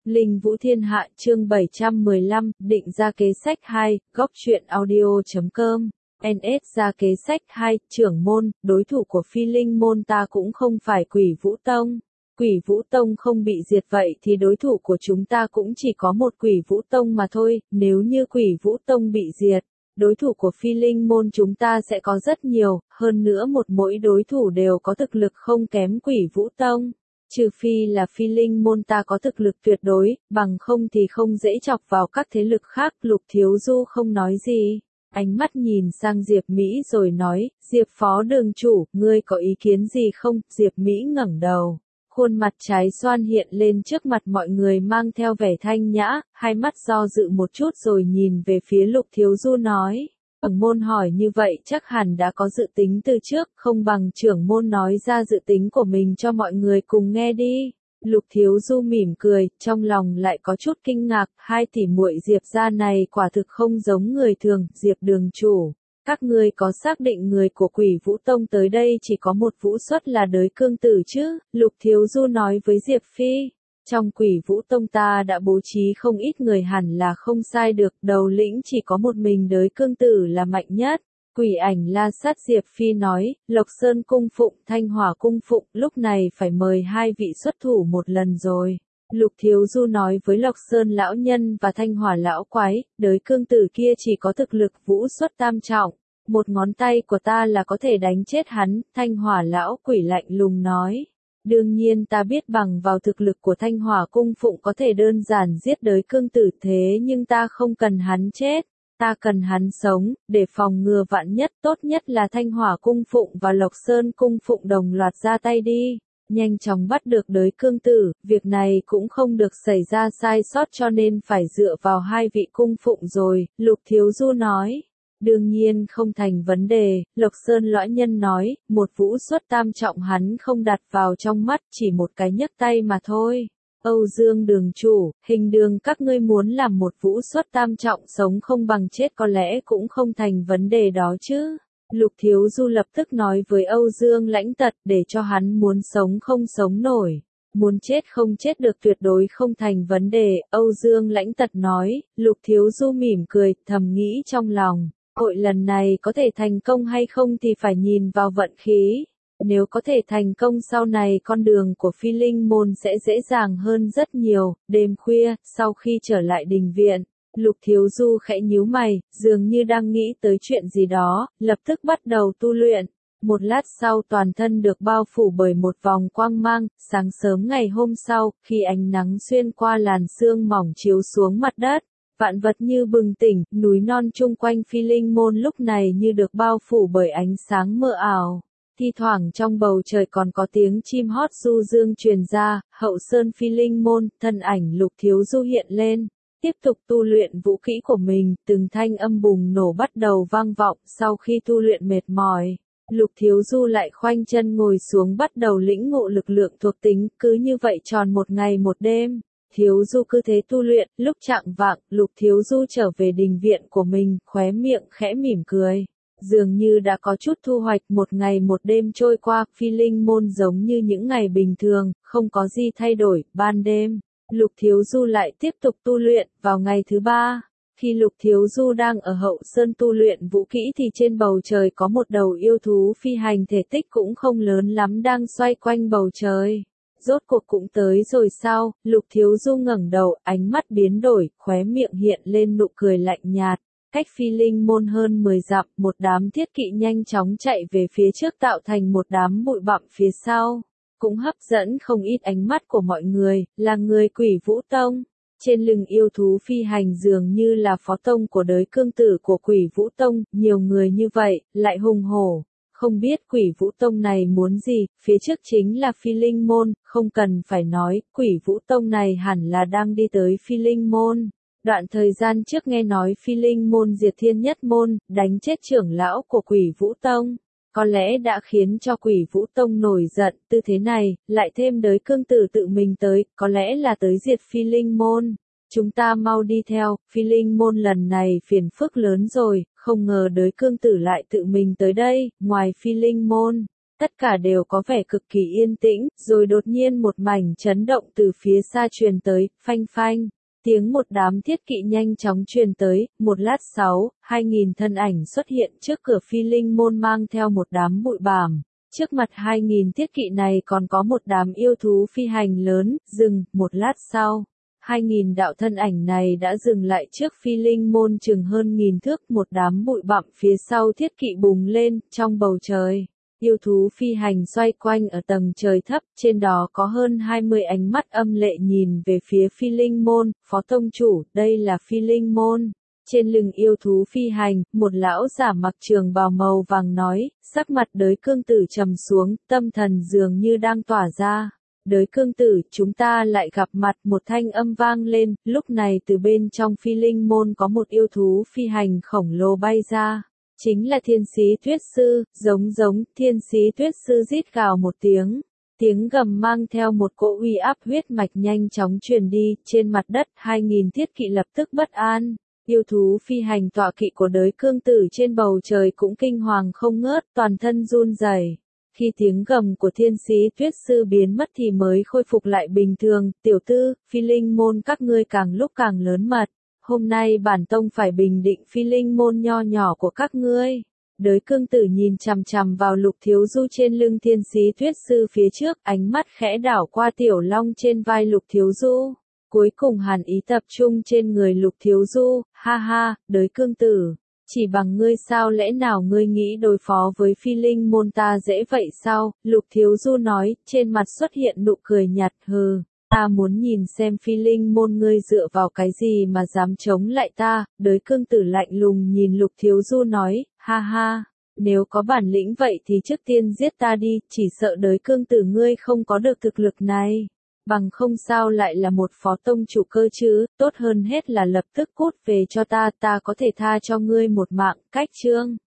Linh Vũ Thiên Hạ chương 715, định ra kế sách 2, góc truyện audio.com. NS ra kế sách 2, trưởng môn, đối thủ của Phi Linh môn ta cũng không phải Quỷ Vũ Tông. Quỷ Vũ Tông không bị diệt vậy thì đối thủ của chúng ta cũng chỉ có một Quỷ Vũ Tông mà thôi, nếu như Quỷ Vũ Tông bị diệt, đối thủ của Phi Linh môn chúng ta sẽ có rất nhiều, hơn nữa mỗi đối thủ đều có thực lực không kém Quỷ Vũ Tông. Trừ phi là Phi Linh môn ta có thực lực tuyệt đối, bằng không thì không dễ chọc vào các thế lực khác. Lục Thiếu Du không nói gì, ánh mắt nhìn sang Diệp Mỹ rồi nói, Diệp Phó Đường Chủ, ngươi có ý kiến gì không? Diệp Mỹ ngẩng đầu, khuôn mặt trái xoan hiện lên trước mặt mọi người mang theo vẻ thanh nhã, hai mắt do dự một chút rồi nhìn về phía Lục Thiếu Du nói. Trưởng môn hỏi như vậy chắc hẳn đã có dự tính từ trước, không bằng trưởng môn nói ra dự tính của mình cho mọi người cùng nghe đi. Lục Thiếu Du mỉm cười, trong lòng lại có chút kinh ngạc, hai tỷ muội Diệp gia này quả thực không giống người thường. Diệp Đường Chủ, các ngươi có xác định người của Quỷ Vũ Tông tới đây chỉ có một Vũ Xuất là Đới Cương Tử chứ? Lục Thiếu Du nói với Diệp Phi. Trong Quỷ Vũ Tông ta đã bố trí không ít người hẳn là không sai được, đầu lĩnh chỉ có một mình Đới Cương Tử là mạnh nhất. Quỷ Ảnh La Sát Diệp Phi nói, Lộc Sơn cung phụng, Thanh Hỏa cung phụng, lúc này phải mời hai vị xuất thủ một lần rồi. Lục Thiếu Du nói với Lộc Sơn lão nhân và Thanh Hỏa lão quái, Đới Cương Tử kia chỉ có thực lực Vũ Xuất tam trọng, một ngón tay của ta là có thể đánh chết hắn. Thanh Hỏa lão quỷ lạnh lùng nói. Đương nhiên ta biết bằng vào thực lực của Thanh Hỏa cung phụng có thể đơn giản giết Đới Cương Tử, thế nhưng ta không cần hắn chết, ta cần hắn sống, để phòng ngừa vạn nhất. Tốt nhất là Thanh Hỏa cung phụng và Lộc Sơn cung phụng đồng loạt ra tay đi, nhanh chóng bắt được Đới Cương Tử, việc này cũng không được xảy ra sai sót cho nên phải dựa vào hai vị cung phụng rồi. Lục Thiếu Du nói. Đương nhiên không thành vấn đề, Lộc Sơn lão nhân nói, một Vũ Xuất tam trọng hắn không đặt vào trong mắt, chỉ một cái nhấc tay mà thôi. Âu Dương Đường Chủ, hình đường các ngươi muốn làm một Vũ Xuất tam trọng sống không bằng chết có lẽ cũng không thành vấn đề đó chứ. Lục Thiếu Du lập tức nói với Âu Dương Lãnh Tật để cho hắn muốn sống không sống nổi. Muốn chết không chết được tuyệt đối không thành vấn đề, Âu Dương Lãnh Tật nói. Lục Thiếu Du mỉm cười, thầm nghĩ trong lòng. Hội lần này có thể thành công hay không thì phải nhìn vào vận khí. Nếu có thể thành công sau này con đường của Phi Linh môn sẽ dễ dàng hơn rất nhiều. Đêm khuya, sau khi trở lại đình viện, Lục Thiếu Du khẽ nhíu mày, dường như đang nghĩ tới chuyện gì đó, lập tức bắt đầu tu luyện. Một lát sau toàn thân được bao phủ bởi một vòng quang mang. Sáng sớm ngày hôm sau, khi ánh nắng xuyên qua làn sương mỏng chiếu xuống mặt đất, vạn vật như bừng tỉnh, núi non chung quanh Phi Linh môn lúc này như được bao phủ bởi ánh sáng mờ ảo. Thi thoảng trong bầu trời còn có tiếng chim hót du dương truyền ra. Hậu sơn Phi Linh môn, thân ảnh Lục Thiếu Du hiện lên, tiếp tục tu luyện vũ kỹ của mình, từng thanh âm bùng nổ bắt đầu vang vọng. Sau khi tu luyện mệt mỏi, Lục Thiếu Du lại khoanh chân ngồi xuống bắt đầu lĩnh ngộ lực lượng thuộc tính, cứ như vậy tròn một ngày một đêm. Thiếu Du cứ thế tu luyện, lúc chạng vạng, Lục Thiếu Du trở về đình viện của mình, khóe miệng khẽ mỉm cười. Dường như đã có chút thu hoạch. Một ngày một đêm trôi qua, Phi Linh môn giống như những ngày bình thường, không có gì thay đổi. Ban đêm, Lục Thiếu Du lại tiếp tục tu luyện. Vào ngày thứ ba, khi Lục Thiếu Du đang ở hậu sơn tu luyện vũ kỹ thì trên bầu trời có một đầu yêu thú phi hành thể tích cũng không lớn lắm đang xoay quanh bầu trời. Rốt cuộc cũng tới rồi sao? Lục Thiếu Du ngẩng đầu, ánh mắt biến đổi, khóe miệng hiện lên nụ cười lạnh nhạt. Cách Phi Linh môn hơn 10 dặm, một đám thiết kỵ nhanh chóng chạy về phía trước tạo thành một đám bụi bặm phía sau. Cũng hấp dẫn không ít ánh mắt của mọi người, là người Quỷ Vũ Tông. Trên lưng yêu thú phi hành dường như là phó tông của Đới Cương Tử của Quỷ Vũ Tông, nhiều người như vậy, lại hùng hổ. Không biết Quỷ Vũ Tông này muốn gì, phía trước chính là Phi Linh môn, không cần phải nói, Quỷ Vũ Tông này hẳn là đang đi tới Phi Linh môn. Đoạn thời gian trước nghe nói Phi Linh môn diệt Thiên Nhất môn, đánh chết trưởng lão của Quỷ Vũ Tông. Có lẽ đã khiến cho Quỷ Vũ Tông nổi giận, tư thế này, lại thêm Đới Cương Tử tự mình tới, có lẽ là tới diệt Phi Linh môn. Chúng ta mau đi theo, Phi Linh môn lần này phiền phức lớn rồi, không ngờ Đới Cương Tử lại tự mình tới đây. Ngoài Phi Linh môn, Tất cả đều có vẻ cực kỳ yên tĩnh, rồi đột nhiên một mảnh chấn động từ phía xa truyền tới, phanh phanh. Tiếng một đám thiết kỵ nhanh chóng truyền tới, một lát sau, 2.000 thân ảnh xuất hiện trước cửa Phi Linh môn mang theo một đám bụi bặm. Trước mặt 2.000 thiết kỵ này còn có một đám yêu thú phi hành lớn, dừng, một lát sau. 2.000 đạo thân ảnh này đã dừng lại trước Phi Linh môn chừng hơn 1.000 thước, một đám bụi bặm phía sau thiết kỵ bùng lên, trong bầu trời. Yêu thú phi hành xoay quanh ở tầng trời thấp, trên đó có hơn 20 ánh mắt âm lệ nhìn về phía Phi Linh môn, phó tông chủ, đây là Phi Linh môn. Trên lưng yêu thú phi hành, một lão giả mặc trường bào màu vàng nói, sắc mặt Đới Cương Tử trầm xuống, tâm thần dường như đang tỏa ra. Đới Cương Tử, chúng ta lại gặp mặt, một thanh âm vang lên, lúc này từ bên trong Phi Linh môn có một yêu thú phi hành khổng lồ bay ra. Chính là Thiên Sĩ Tuyết Sư, giống, Thiên Sĩ Tuyết Sư rít gào một tiếng. Tiếng gầm mang theo một cỗ uy áp huyết mạch nhanh chóng truyền đi, trên mặt đất 2.000 thiết kỵ lập tức bất an. Yêu thú phi hành tọa kỵ của Đới Cương Tử trên bầu trời cũng kinh hoàng không ngớt, toàn thân run rẩy. Khi tiếng gầm của Thiên Sĩ Tuyết Sư biến mất thì mới khôi phục lại bình thường, tiểu tư, Phi Linh môn các ngươi càng lúc càng lớn mật. Hôm nay bản tông phải bình định Phi Linh môn nho nhỏ của các ngươi. Đới Cương Tử nhìn chằm chằm vào Lục Thiếu Du trên lưng Thiên Sĩ Tuyết Sư phía trước, ánh mắt khẽ đảo qua tiểu long trên vai Lục Thiếu Du. Cuối cùng hàn ý tập trung trên người Lục Thiếu Du, ha ha, Đới Cương Tử. Chỉ bằng ngươi sao, lẽ nào ngươi nghĩ đối phó với Phi Linh môn ta dễ vậy sao? Lục Thiếu Du nói, trên mặt xuất hiện nụ cười nhạt, hừ. Ta muốn nhìn xem Phi Linh môn ngươi dựa vào cái gì mà dám chống lại ta. Đới Cương Tử lạnh lùng nhìn Lục Thiếu Du nói, ha ha, nếu có bản lĩnh vậy thì trước tiên giết ta đi, chỉ sợ Đới Cương Tử ngươi không có được thực lực này. Bằng không sao lại là một phó tông chủ cơ chứ, tốt hơn hết là lập tức cút về cho ta có thể tha cho ngươi một mạng, cách chương.